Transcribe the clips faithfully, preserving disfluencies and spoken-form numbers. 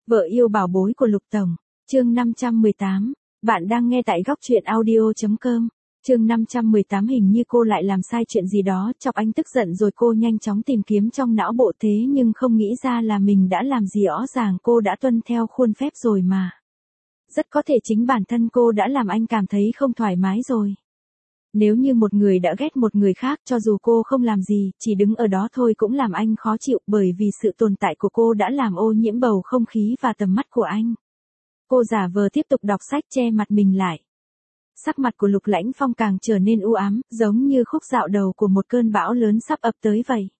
Vợ yêu bảo bối của Lục Tổng, chương năm trăm mười tám, bạn đang nghe tại góc truyện audio.com, chương năm trăm mười tám hình như cô lại làm sai chuyện gì đó, chọc anh tức giận rồi cô nhanh chóng tìm kiếm trong não bộ thế nhưng không nghĩ ra là mình đã làm gì rõ ràng cô đã tuân theo khuôn phép rồi mà. Rất có thể chính bản thân cô đã làm anh cảm thấy không thoải mái rồi. Nếu như một người đã ghét một người khác cho dù cô không làm gì, chỉ đứng ở đó thôi cũng làm anh khó chịu bởi vì sự tồn tại của cô đã làm ô nhiễm bầu không khí và tầm mắt của anh. Cô giả vờ tiếp tục đọc sách che mặt mình lại. Sắc mặt của Lục Lãnh Phong càng trở nên u ám, giống như khúc dạo đầu của một cơn bão lớn sắp ập tới vậy.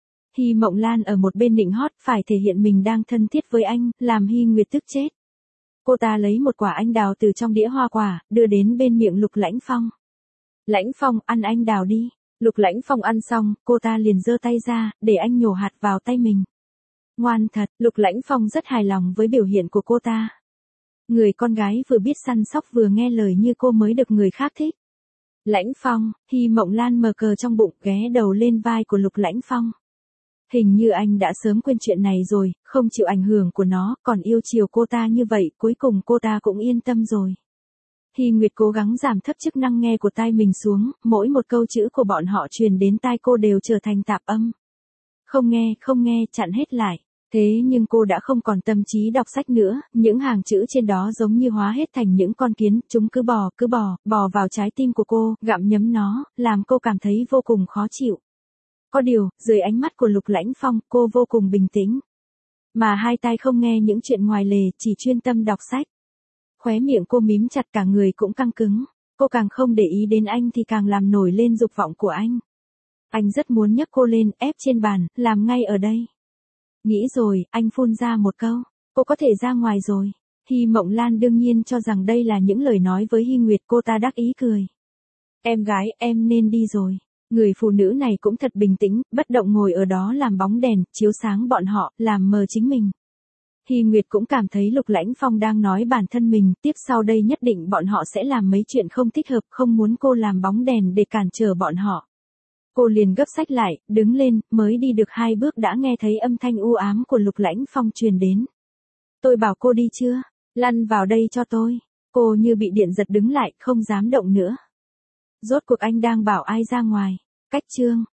Hy Mộng Lan ở một bên nịnh hót phải thể hiện mình đang thân thiết với anh, làm Hy Nguyệt tức chết. Cô ta lấy một quả anh đào từ trong đĩa hoa quả, đưa đến bên miệng Lục Lãnh Phong. Lãnh Phong, ăn anh đào đi. Lục Lãnh Phong ăn xong, cô ta liền giơ tay ra, để anh nhổ hạt vào tay mình. Ngoan thật, Lục Lãnh Phong rất hài lòng với biểu hiện của cô ta. Người con gái vừa biết săn sóc vừa nghe lời như cô mới được người khác thích. Lãnh Phong, Hy Mộng Lan mờ cờ trong bụng ghé đầu lên vai của Lục Lãnh Phong. Hình như anh đã sớm quên chuyện này rồi, không chịu ảnh hưởng của nó, còn yêu chiều cô ta như vậy, cuối cùng cô ta cũng yên tâm rồi. Hy Nguyệt cố gắng giảm thấp chức năng nghe của tai mình xuống, mỗi một câu chữ của bọn họ truyền đến tai cô đều trở thành tạp âm. Không nghe, không nghe, chặn hết lại. Thế nhưng cô đã không còn tâm trí đọc sách nữa, những hàng chữ trên đó giống như hóa hết thành những con kiến, chúng cứ bò, cứ bò, bò vào trái tim của cô, gặm nhấm nó, làm cô cảm thấy vô cùng khó chịu. Có điều, dưới ánh mắt của Lục Lãnh Phong, cô vô cùng bình tĩnh. Mà hai tai không nghe những chuyện ngoài lề, chỉ chuyên tâm đọc sách. Khóe miệng cô mím chặt cả người cũng căng cứng, cô càng không để ý đến anh thì càng làm nổi lên dục vọng của anh. Anh rất muốn nhấc cô lên, ép trên bàn, làm ngay ở đây. Nghĩ rồi, anh phun ra một câu, cô có thể ra ngoài rồi. Hy Mộng Lan đương nhiên cho rằng đây là những lời nói với Hy Nguyệt, cô ta đắc ý cười. Em gái, em nên đi rồi. Người phụ nữ này cũng thật bình tĩnh, bất động ngồi ở đó làm bóng đèn, chiếu sáng bọn họ, làm mờ chính mình. Hy Nguyệt cũng cảm thấy Lục Lãnh Phong đang nói bản thân mình, tiếp sau đây nhất định bọn họ sẽ làm mấy chuyện không thích hợp, không muốn cô làm bóng đèn để cản trở bọn họ. Cô liền gấp sách lại, đứng lên, mới đi được hai bước đã nghe thấy âm thanh u ám của Lục Lãnh Phong truyền đến. Tôi bảo cô đi chưa? Lăn vào đây cho tôi. Cô như bị điện giật đứng lại, không dám động nữa. Rốt cuộc anh đang bảo ai ra ngoài? Cách chương.